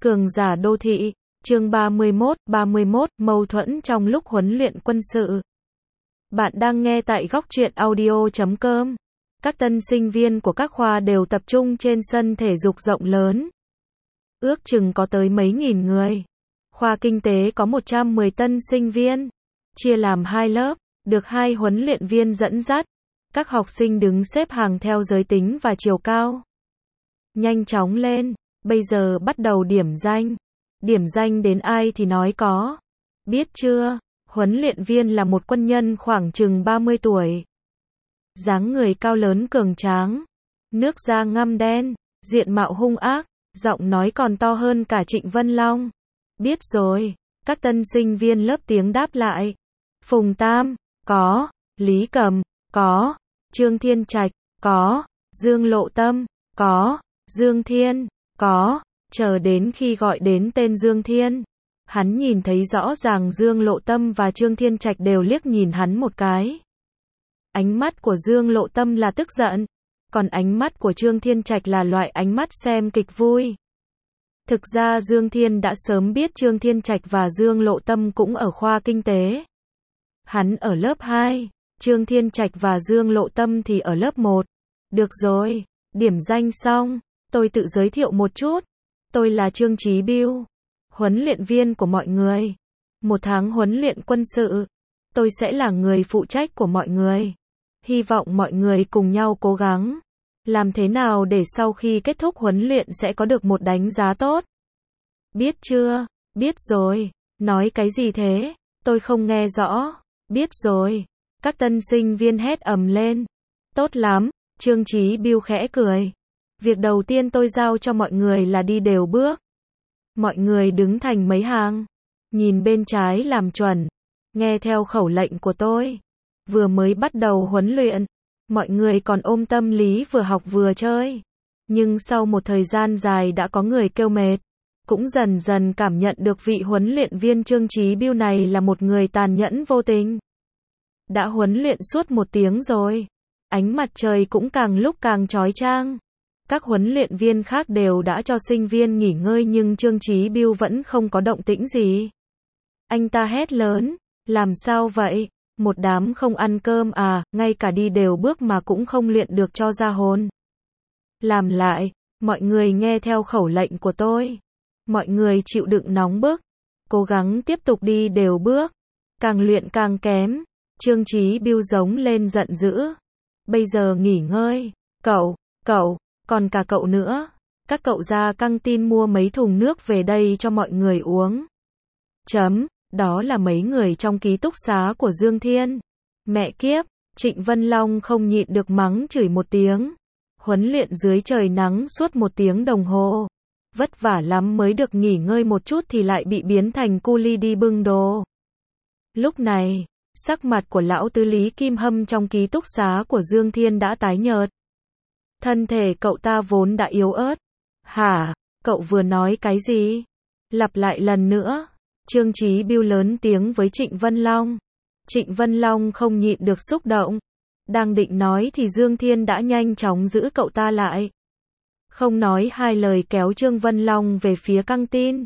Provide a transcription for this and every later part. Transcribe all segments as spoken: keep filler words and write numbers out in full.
Cường giả đô thị, chương ba mươi mốt, ba mươi mốt, mâu thuẫn trong lúc huấn luyện quân sự. Bạn đang nghe tại góc truyện audio chấm com. Các tân sinh viên của các khoa đều tập trung trên sân thể dục rộng lớn. Ước chừng có tới mấy nghìn người. Khoa kinh tế có một trăm mười tân sinh viên. Chia làm hai lớp, được hai huấn luyện viên dẫn dắt. Các học sinh đứng xếp hàng theo giới tính và chiều cao. Nhanh chóng lên, bây giờ bắt đầu điểm danh. Điểm danh đến ai thì nói có. Biết chưa, huấn luyện viên là một quân nhân khoảng chừng ba mươi tuổi. Dáng người cao lớn cường tráng, nước da ngăm đen, diện mạo hung ác, giọng nói còn to hơn cả Trịnh Vân Long. Biết rồi, các tân sinh viên lớp tiếng đáp lại. Phùng Tam, có. Lý Cầm, có. Trương Thiên Trạch, có. Dương Lộ Tâm, có. Dương Thiên, có. Chờ đến khi gọi đến tên Dương Thiên, hắn nhìn thấy rõ ràng Dương Lộ Tâm và Trương Thiên Trạch đều liếc nhìn hắn một cái. Ánh mắt của Dương Lộ Tâm là tức giận, còn ánh mắt của Trương Thiên Trạch là loại ánh mắt xem kịch vui. Thực ra Dương Thiên đã sớm biết Trương Thiên Trạch và Dương Lộ Tâm cũng ở khoa kinh tế. Hắn ở lớp hai, Trương Thiên Trạch và Dương Lộ Tâm thì ở lớp một. Được rồi, điểm danh xong, tôi tự giới thiệu một chút. Tôi là Trương Chí Bưu, huấn luyện viên của mọi người. Một tháng huấn luyện quân sự, tôi sẽ là người phụ trách của mọi người. Hy vọng mọi người cùng nhau cố gắng. Làm thế nào để sau khi kết thúc huấn luyện sẽ có được một đánh giá tốt? Biết chưa? Biết rồi. Nói cái gì thế? Tôi không nghe rõ. Biết rồi. Các tân sinh viên hét ầm lên. Tốt lắm, Trương Chí Bưu khẽ cười. Việc đầu tiên tôi giao cho mọi người là đi đều bước. Mọi người đứng thành mấy hàng, nhìn bên trái làm chuẩn, nghe theo khẩu lệnh của tôi. Vừa mới bắt đầu huấn luyện, mọi người còn ôm tâm lý vừa học vừa chơi. Nhưng sau một thời gian dài đã có người kêu mệt, cũng dần dần cảm nhận được vị huấn luyện viên Trương Chí Bưu này là một người tàn nhẫn vô tình. Đã huấn luyện suốt một tiếng rồi, ánh mặt trời cũng càng lúc càng chói chang. Các huấn luyện viên khác đều đã cho sinh viên nghỉ ngơi nhưng Trương Chí Bưu vẫn không có động tĩnh gì. Anh ta hét lớn, làm sao vậy? Một đám không ăn cơm à, ngay cả đi đều bước mà cũng không luyện được cho ra hồn. Làm lại, mọi người nghe theo khẩu lệnh của tôi. Mọi người chịu đựng nóng bức, cố gắng tiếp tục đi đều bước. Càng luyện càng kém. Trương Chí Bưu giống lên giận dữ. Bây giờ nghỉ ngơi, cậu, cậu. Còn cả cậu nữa, các cậu ra căng tin mua mấy thùng nước về đây cho mọi người uống. Chấm, đó là mấy người trong ký túc xá của Dương Thiên. Mẹ kiếp, Trịnh Vân Long không nhịn được mắng chửi một tiếng. Huấn luyện dưới trời nắng suốt một tiếng đồng hồ. Vất vả lắm mới được nghỉ ngơi một chút thì lại bị biến thành cu li đi bưng đồ. Lúc này, sắc mặt của lão tứ Lý Kim Hâm trong ký túc xá của Dương Thiên đã tái nhợt. Thân thể cậu ta vốn đã yếu ớt. Hả? Cậu vừa nói cái gì? Lặp lại lần nữa. Trương Chí Bưu lớn tiếng với Trịnh Vân Long. Trịnh Vân Long không nhịn được xúc động. Đang định nói thì Dương Thiên đã nhanh chóng giữ cậu ta lại. Không nói hai lời kéo Trương Vân Long về phía căng tin.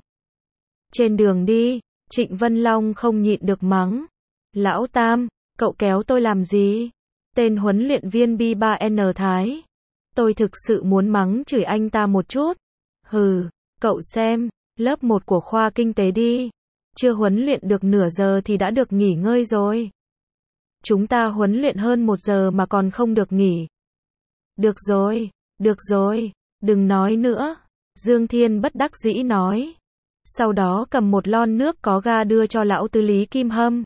Trên đường đi, Trịnh Vân Long không nhịn được mắng. Lão Tam, cậu kéo tôi làm gì? Tên huấn luyện viên B ba N Thái. Tôi thực sự muốn mắng chửi anh ta một chút. Hừ, cậu xem, lớp một của khoa kinh tế đi. Chưa huấn luyện được nửa giờ thì đã được nghỉ ngơi rồi. Chúng ta huấn luyện hơn một giờ mà còn không được nghỉ. Được rồi, được rồi, đừng nói nữa. Dương Thiên bất đắc dĩ nói. Sau đó cầm một lon nước có ga đưa cho lão tứ Lý Kim Hâm.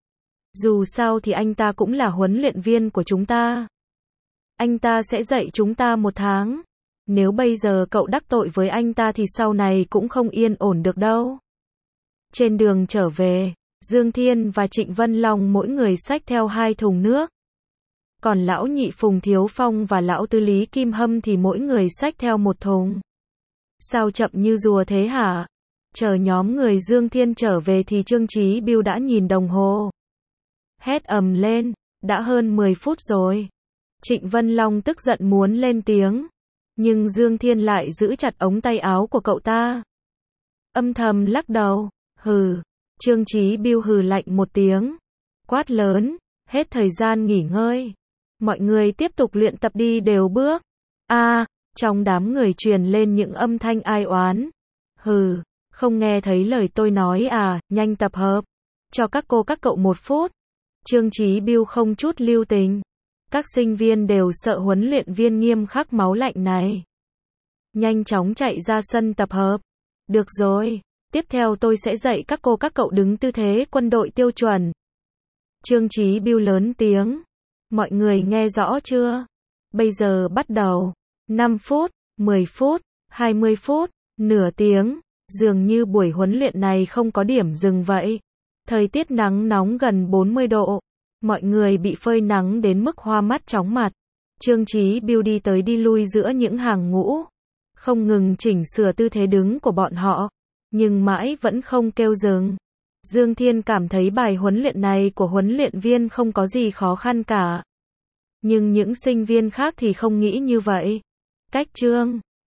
Dù sao thì anh ta cũng là huấn luyện viên của chúng ta. Anh ta sẽ dạy chúng ta một tháng. Nếu bây giờ cậu đắc tội với anh ta thì sau này cũng không yên ổn được đâu. Trên đường trở về, Dương Thiên và Trịnh Vân Long mỗi người xách theo hai thùng nước. Còn lão nhị Phùng Thiếu Phong và lão tứ Lý Kim Hâm thì mỗi người xách theo một thùng. Sao chậm như rùa thế hả? Chờ nhóm người Dương Thiên trở về thì Trương Chí Bưu đã nhìn đồng hồ. Hét ầm lên, đã hơn mười phút rồi. Trịnh Vân Long tức giận muốn lên tiếng, nhưng Dương Thiên lại giữ chặt ống tay áo của cậu ta. âm thầm lắc đầu. Hừ. Trương Chí Biêu hừ lạnh một tiếng. Quát lớn. Hết thời gian nghỉ ngơi. Mọi người tiếp tục luyện tập đi đều bước. A, à, trong đám người truyền lên những âm thanh ai oán. Hừ, không nghe thấy lời tôi nói à, nhanh tập hợp. Cho các cô các cậu một phút. Trương Chí Biêu không chút lưu tình. Các sinh viên đều sợ huấn luyện viên nghiêm khắc máu lạnh này. Nhanh chóng chạy ra sân tập hợp. Được rồi, tiếp theo tôi sẽ dạy các cô các cậu đứng tư thế quân đội tiêu chuẩn. Trương Chí Biêu lớn tiếng. Mọi người nghe rõ chưa? Bây giờ bắt đầu. năm phút, mười phút, hai mươi phút, nửa tiếng. Dường như buổi huấn luyện này không có điểm dừng vậy. Thời tiết nắng nóng gần bốn mươi độ. Mọi người bị phơi nắng đến mức hoa mắt chóng mặt. Trương Chí Biêu đi tới đi lui giữa những hàng ngũ. Không ngừng chỉnh sửa tư thế đứng của bọn họ. Nhưng mãi vẫn không kêu dừng. Dương Thiên cảm thấy bài huấn luyện này của huấn luyện viên không có gì khó khăn cả. Nhưng những sinh viên khác thì không nghĩ như vậy. Cách Trương